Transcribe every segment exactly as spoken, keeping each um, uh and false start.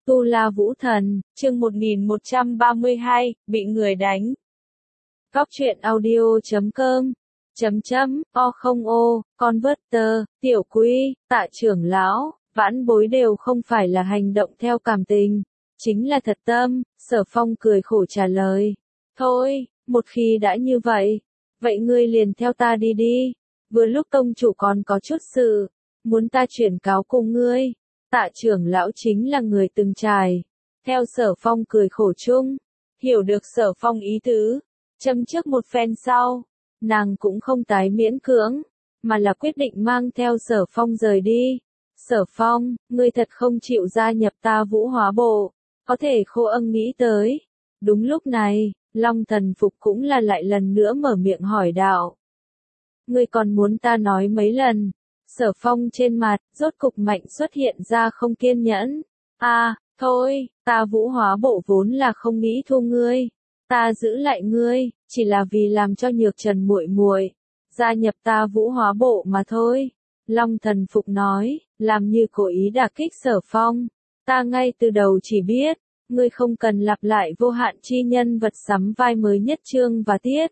Tu La Vũ Thần, chương một nghìn một trăm ba mươi hai, bị người đánh. Góc truyện audio chấm com, chấm chấm, o không ô, Converter, Tiểu Quý, Tạ trưởng lão, vãn bối đều không phải là hành động theo cảm tình, chính là thật tâm. Sở Phong cười khổ trả lời. Thôi, một khi đã như vậy, vậy ngươi liền theo ta đi đi. Vừa lúc tông chủ còn có chút sự, muốn ta chuyển cáo cùng ngươi. Tạ trưởng lão chính là người từng trải. Theo Sở Phong cười khổ chung, hiểu được Sở Phong ý tứ, châm trước một phen sau, nàng cũng không tái miễn cưỡng, mà là quyết định mang theo Sở Phong rời đi. Sở Phong, ngươi thật không chịu gia nhập ta Vũ Hóa Bộ, có thể Khô Ân nghĩ tới. Đúng lúc này, Long Thần Phục cũng là lại lần nữa mở miệng hỏi đạo. Ngươi còn muốn ta nói mấy lần? Sở Phong trên mặt, rốt cục mạnh xuất hiện ra không kiên nhẫn. A, à, thôi, ta Vũ Hóa Bộ vốn là không nghĩ thu ngươi. Ta giữ lại ngươi, chỉ là vì làm cho Nhược Trần muội muội gia nhập ta Vũ Hóa Bộ mà thôi. Long Thần Phục nói, làm như cố ý đả kích Sở Phong. Ta ngay từ đầu chỉ biết, ngươi không cần lặp lại vô hạn chi nhân vật sắm vai mới nhất chương và tiết.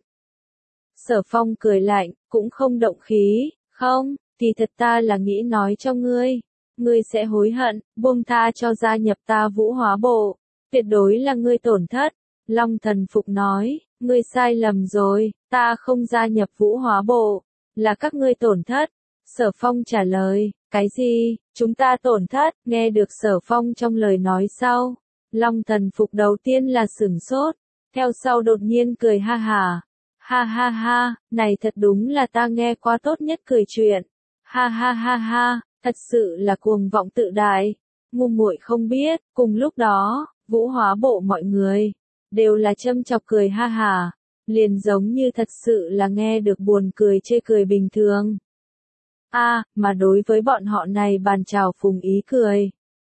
Sở Phong cười lạnh, cũng không động khí, không, thì thật ta là nghĩ nói cho ngươi, ngươi sẽ hối hận, buông tha cho gia nhập ta Vũ Hóa Bộ, tuyệt đối là ngươi tổn thất. Long Thần Phục nói, ngươi sai lầm rồi, ta không gia nhập Vũ Hóa Bộ, là các ngươi tổn thất. Sở Phong trả lời, cái gì, chúng ta tổn thất? Nghe được Sở Phong trong lời nói sau, Long Thần Phục đầu tiên là sửng sốt, theo sau đột nhiên cười ha hả. Ha ha ha, này thật đúng là ta nghe qua tốt nhất cười chuyện. Ha ha ha ha, thật sự là cuồng vọng tự đại. Ngu muội không biết, cùng lúc đó, Vũ Hóa Bộ mọi người đều là châm chọc cười ha hả, liền giống như thật sự là nghe được buồn cười chê cười bình thường. A, à, mà đối với bọn họ này bàn chào phùng ý cười.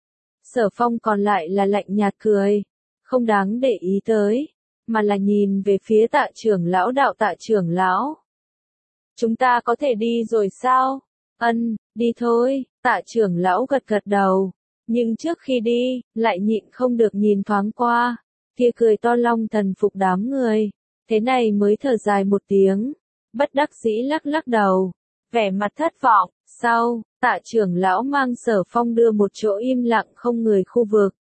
Sở Phong còn lại là lạnh nhạt cười, không đáng để ý tới, mà là nhìn về phía Tạ trưởng lão đạo Tạ trưởng lão. Chúng ta có thể đi rồi sao? Ân, đi thôi, Tạ trưởng lão gật gật đầu, nhưng trước khi đi, lại nhịn không được nhìn thoáng qua, kia cười to Long Thần Phục đám người, thế này mới thở dài một tiếng, bất đắc dĩ lắc lắc đầu, vẻ mặt thất vọng. Sau, Tạ trưởng lão mang Sở Phong đưa một chỗ im lặng không người khu vực.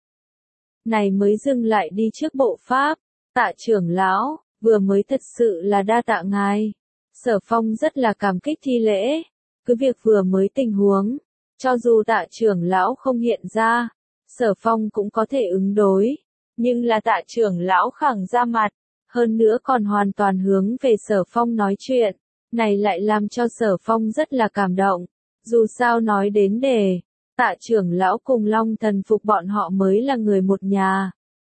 Này mới dừng lại đi trước bộ pháp. Tạ trưởng lão, vừa mới thật sự là đa tạ ngài. Sở Phong rất là cảm kích thi lễ. Cứ việc vừa mới tình huống, cho dù Tạ trưởng lão không hiện ra, Sở Phong cũng có thể ứng đối. Nhưng là Tạ trưởng lão khẳng ra mặt, hơn nữa còn hoàn toàn hướng về Sở Phong nói chuyện. Này lại làm cho Sở Phong rất là cảm động. Dù sao nói đến đề, Tạ trưởng lão cùng Long Thần Phục bọn họ mới là người một nhà.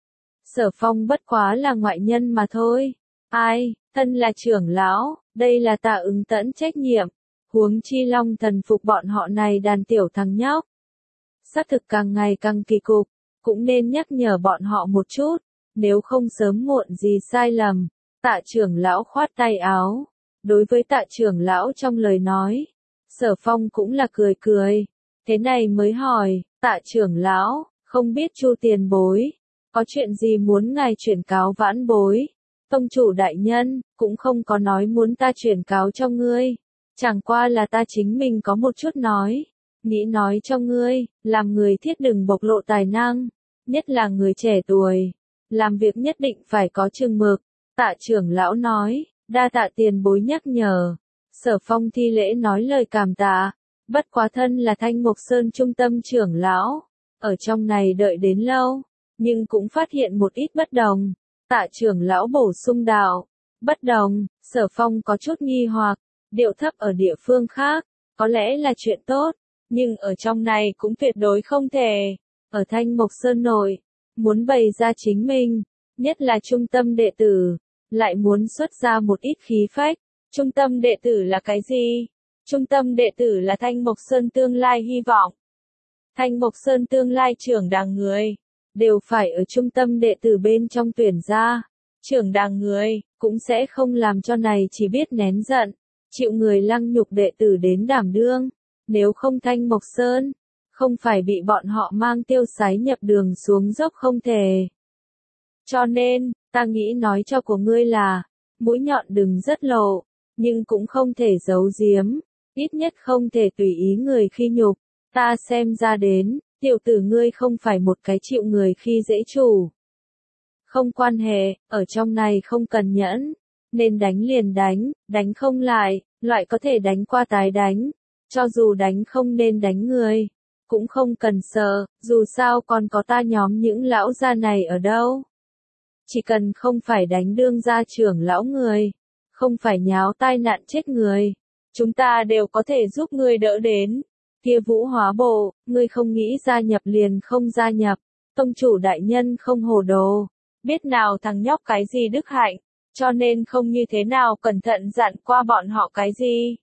Sở Phong bất quá là ngoại nhân mà thôi. Ai, thân là trưởng lão, đây là Tạ ứng tẫn trách nhiệm. Huống chi Long Thần Phục bọn họ này đàn tiểu thằng nhóc. Xác thực càng ngày càng kỳ cục, cũng nên nhắc nhở bọn họ một chút, nếu không sớm muộn gì sai lầm. Tạ trưởng lão khoát tay áo. Đối với Tạ trưởng lão trong lời nói, Sở Phong cũng là cười cười. Thế này mới hỏi, Tạ trưởng lão, không biết Chu tiền bối, có chuyện gì muốn ngài chuyển cáo vãn bối? Tông chủ đại nhân, cũng không có nói muốn ta chuyển cáo cho ngươi. Chẳng qua là ta chính mình có một chút nói. Nghĩ nói cho ngươi, làm người thiết đừng bộc lộ tài năng. Nhất là người trẻ tuổi. Làm việc nhất định phải có chừng mực. Tạ trưởng lão nói, đa tạ tiền bối nhắc nhở. Sở Phong thi lễ nói lời cảm tạ. Bất quá thân là Thanh Mộc Sơn trung tâm trưởng lão. Ở trong này đợi đến lâu. Nhưng cũng phát hiện một ít bất đồng. Tạ trưởng lão bổ sung đạo. Bất đồng, Sở Phong có chút nghi hoặc, điệu thấp ở địa phương khác, có lẽ là chuyện tốt, nhưng ở trong này cũng tuyệt đối không thể. Ở Thanh Mộc Sơn nội, muốn bày ra chính mình, nhất là trung tâm đệ tử, lại muốn xuất ra một ít khí phách. Trung tâm đệ tử là cái gì? Trung tâm đệ tử là Thanh Mộc Sơn tương lai hy vọng. Thanh Mộc Sơn tương lai trưởng đàng người đều phải ở trung tâm đệ tử bên trong tuyển ra. Trưởng đàng người, cũng sẽ không làm cho này chỉ biết nén giận, chịu người lăng nhục đệ tử đến đảm đương. Nếu không Thanh Mộc Sơn, không phải bị bọn họ mang tiêu sái nhập đường xuống dốc không thể. Cho nên, ta nghĩ nói cho của ngươi là, mũi nhọn đừng rất lộ, nhưng cũng không thể giấu giếm, ít nhất không thể tùy ý người khi nhục. Ta xem ra đến, tiểu tử ngươi không phải một cái chịu người khi dễ chủ. Không quan hệ, ở trong này không cần nhẫn, nên đánh liền đánh, đánh không lại, loại có thể đánh qua tái đánh, cho dù đánh không nên đánh người, cũng không cần sợ, dù sao còn có ta nhóm những lão gia này ở đâu. Chỉ cần không phải đánh đương gia trưởng lão người, không phải nháo tai nạn chết người, chúng ta đều có thể giúp ngươi đỡ đến. Kia Vũ Hóa Bộ, ngươi không nghĩ gia nhập liền không gia nhập, tông chủ đại nhân không hồ đồ, biết nào thằng nhóc cái gì đức hạnh, cho nên không như thế nào cẩn thận dặn qua bọn họ cái gì.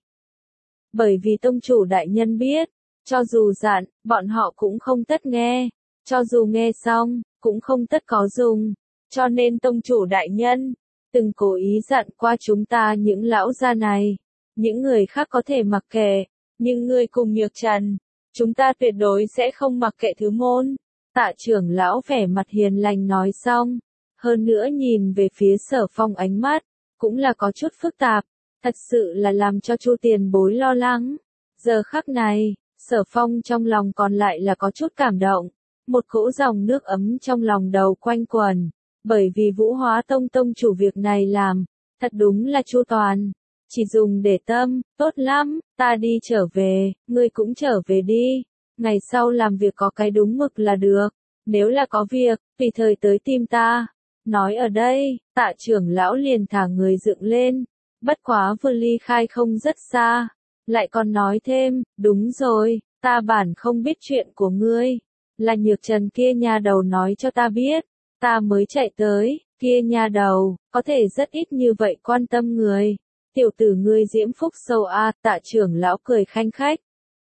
Bởi vì tông chủ đại nhân biết, cho dù dặn, bọn họ cũng không tất nghe, cho dù nghe xong, cũng không tất có dùng, cho nên tông chủ đại nhân, từng cố ý dặn qua chúng ta những lão gia này, những người khác có thể mặc kệ, nhưng ngươi cùng Nhược Trần, chúng ta tuyệt đối sẽ không mặc kệ thứ môn. Tạ trưởng lão vẻ mặt hiền lành nói xong, hơn nữa nhìn về phía Sở Phong ánh mắt, cũng là có chút phức tạp, thật sự là làm cho Chu tiền bối lo lắng. Giờ khắc này, Sở Phong trong lòng còn lại là có chút cảm động, một cỗ dòng nước ấm trong lòng đầu quanh quẩn, bởi vì Vũ Hóa Tông tông chủ việc này làm, thật đúng là chu toàn. Chỉ dùng để tâm, tốt lắm, ta đi trở về, ngươi cũng trở về đi, ngày sau làm việc có cái đúng mực là được, nếu là có việc, tùy thời tới tìm ta. Nói ở đây, Tạ trưởng lão liền thả người dựng lên, bất quá vừa ly khai không rất xa, lại còn nói thêm, đúng rồi, ta bản không biết chuyện của ngươi, là Nhược Trần kia nhà đầu nói cho ta biết, ta mới chạy tới, kia nhà đầu, có thể rất ít như vậy quan tâm người. Tiểu tử ngươi diễm phúc sâu a, Tạ trưởng lão cười khanh khách.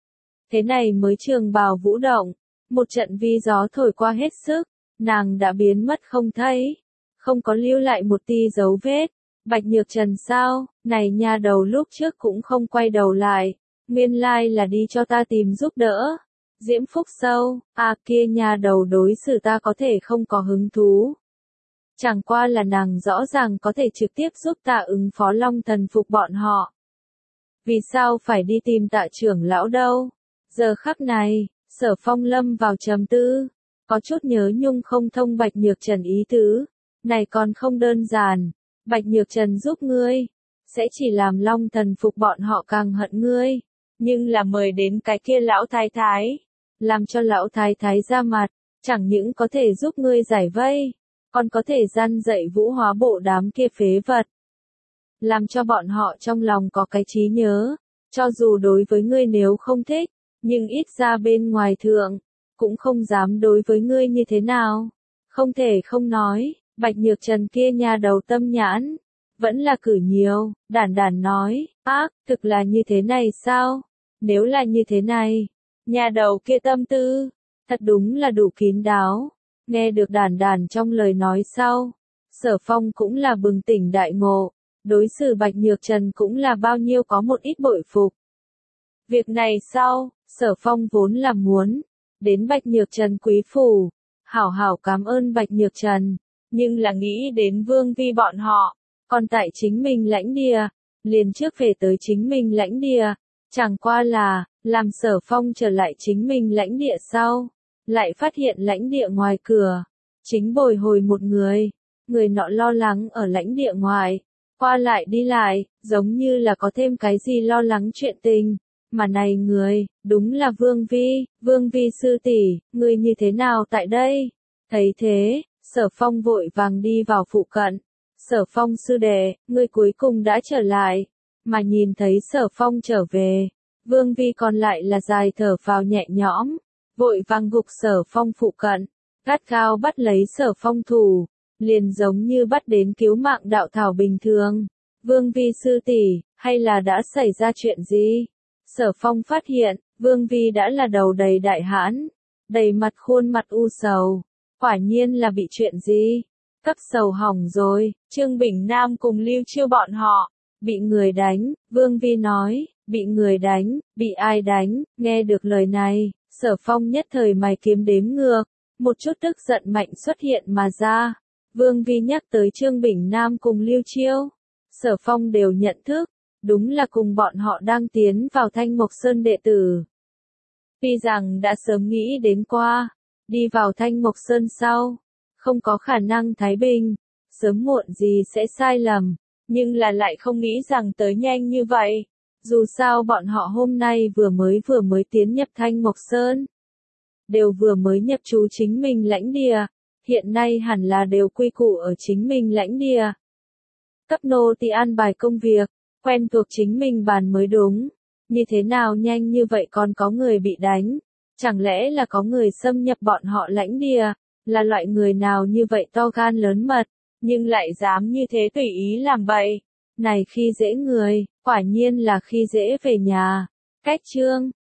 Thế này mới trường bào vũ động, một trận vi gió thổi qua hết sức, nàng đã biến mất không thấy, không có lưu lại một ti dấu vết. Bạch Nhược Trần sao, này nhà đầu lúc trước cũng không quay đầu lại, nguyên lai là đi cho ta tìm giúp đỡ. Diễm phúc sâu, à kia nhà đầu đối xử ta có thể không có hứng thú. Chẳng qua là nàng rõ ràng có thể trực tiếp giúp ta ứng phó Long Thần Phục bọn họ. Vì sao phải đi tìm Tạ trưởng lão đâu? Giờ khắc này, Sở Phong lâm vào trầm tư, có chút nhớ nhung không thông Bạch Nhược Trần ý tứ, này còn không đơn giản, Bạch Nhược Trần giúp ngươi, sẽ chỉ làm Long Thần Phục bọn họ càng hận ngươi, nhưng là mời đến cái kia lão thái thái, làm cho lão thái thái ra mặt, chẳng những có thể giúp ngươi giải vây, còn có thể gian dạy Vũ Hóa Bộ đám kia phế vật. Làm cho bọn họ trong lòng có cái trí nhớ, cho dù đối với ngươi nếu không thích, nhưng ít ra bên ngoài thượng, cũng không dám đối với ngươi như thế nào. Không thể không nói, Bạch Nhược Trần kia nhà đầu tâm nhãn, vẫn là cử nhiều, đản đản nói, ác, thực là như thế này sao? Nếu là như thế này, nhà đầu kia tâm tư, thật đúng là đủ kín đáo. Nghe được đàn đàn trong lời nói sau, Sở Phong cũng là bừng tỉnh đại ngộ, đối xử Bạch Nhược Trần cũng là bao nhiêu có một ít bội phục. Việc này sau, Sở Phong vốn là muốn, đến Bạch Nhược Trần quý phủ, hảo hảo cảm ơn Bạch Nhược Trần, nhưng là nghĩ đến Vương Vi bọn họ, còn tại chính mình lãnh địa, liền trước về tới chính mình lãnh địa, chẳng qua là, làm Sở Phong trở lại chính mình lãnh địa sau. Lại phát hiện lãnh địa ngoài cửa, chính bồi hồi một người, người nọ lo lắng ở lãnh địa ngoài, qua lại đi lại, giống như là có thêm cái gì lo lắng chuyện tình, mà này người, đúng là Vương Vi, Vương Vi sư tỷ, người như thế nào tại đây? Thấy thế, Sở Phong vội vàng đi vào phụ cận, Sở Phong sư đệ, người cuối cùng đã trở lại, mà nhìn thấy Sở Phong trở về, Vương Vi còn lại là dài thở phào nhẹ nhõm. Vội vàng gục Sở Phong phụ cận, gắt gao bắt lấy Sở Phong thủ, liền giống như bắt đến cứu mạng đạo thảo bình thường. Vương Vi sư tỷ, hay là đã xảy ra chuyện gì? Sở Phong phát hiện, Vương Vi đã là đầu đầy đại hãn, đầy mặt khuôn mặt u sầu, quả nhiên là bị chuyện gì? Các sầu hỏng rồi, Trương Bình Nam cùng Lưu Chiêu bọn họ, bị người đánh, Vương Vi nói, bị người đánh, bị ai đánh, nghe được lời này. Sở Phong nhất thời mày kiếm đếm ngược, một chút tức giận mạnh xuất hiện mà ra. Vương Vi nhắc tới Trương Bình Nam cùng Lưu Chiêu. Sở Phong đều nhận thức, đúng là cùng bọn họ đang tiến vào Thanh Mộc Sơn đệ tử. Tuy rằng đã sớm nghĩ đến qua, đi vào Thanh Mộc Sơn sau, không có khả năng thái bình, sớm muộn gì sẽ sai lầm, nhưng là lại không nghĩ rằng tới nhanh như vậy. Dù sao bọn họ hôm nay vừa mới vừa mới tiến nhập Thanh Mộc Sơn, đều vừa mới nhập trú chính mình lãnh địa, hiện nay hẳn là đều quy củ ở chính mình lãnh địa. Cấp nô tỳ an bài công việc, quen thuộc chính mình bàn mới đúng. Như thế nào nhanh như vậy còn có người bị đánh? Chẳng lẽ là có người xâm nhập bọn họ lãnh địa? Là loại người nào như vậy to gan lớn mật, nhưng lại dám như thế tùy ý làm bậy? Này khi dễ người, quả nhiên là khi dễ về nhà. Cách chương